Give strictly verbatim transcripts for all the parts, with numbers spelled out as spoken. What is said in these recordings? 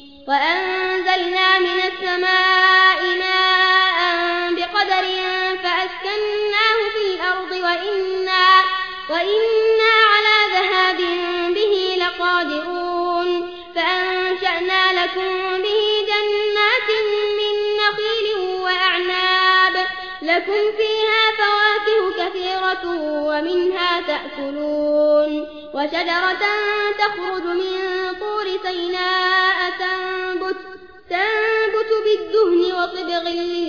وأنزلنا من السماء ماء بقدر فأسكناه في الأرض وإنا, وإنا على ذهاب به لقادرون فأنشأنا لكم به جنات من نخيل وأعناب لكم فيها فواكه كثيرة ومنها تأكلون وشجرة تخرج من طور سيناء تنبت, تنبت بالدهن وصبغ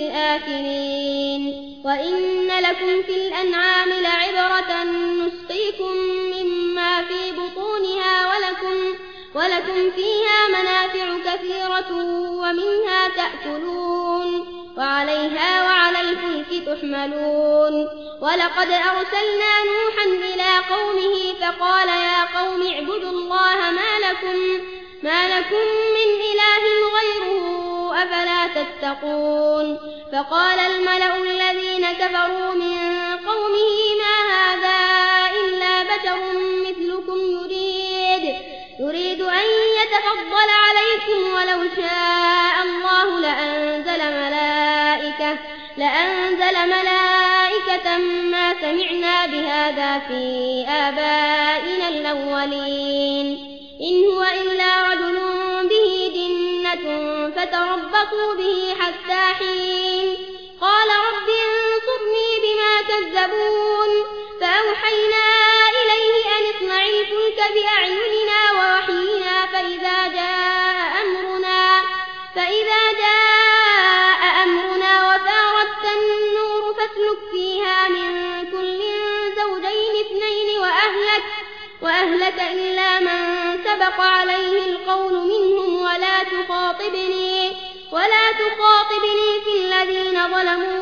للآكلين وإن لكم في الأنعام لعبرة نسقيكم مما في بطونها ولكم, ولكم فيها منافع كثيرة ومنها تأكلون وعليها وعلى الفلك تحملون ولقد أرسلنا نوحا إلى قومه فقال يا قوم اعبدوا الله ما لكم, ما لكم من إله غيره أفلا تتقون فقال الملأ الذين كفروا من قومه ما هذا إلا بشر مثلكم يريد, يريد أن يتفضل عليكم ولو شاء الله لأنزل ملائكة, لأنزل ملائكة ما سمعنا بهذا في آبائنا الأولين إن هو إلا رجل به جنة فتربصوا به حتى حين قال رب انصرني بما كذبون فأوحينا إليه أن اصنع الفلك بأعيننا ووحينا فإذا جاء أمرنا, فإذا جاء أمرنا وفارت النور فاسلك فيها من كل زوجين اثنين وأهلك, وأهلك إلا من سبق عليه القول منهم ولا تخاطبني, ولا تخاطبني في الذين ظلموا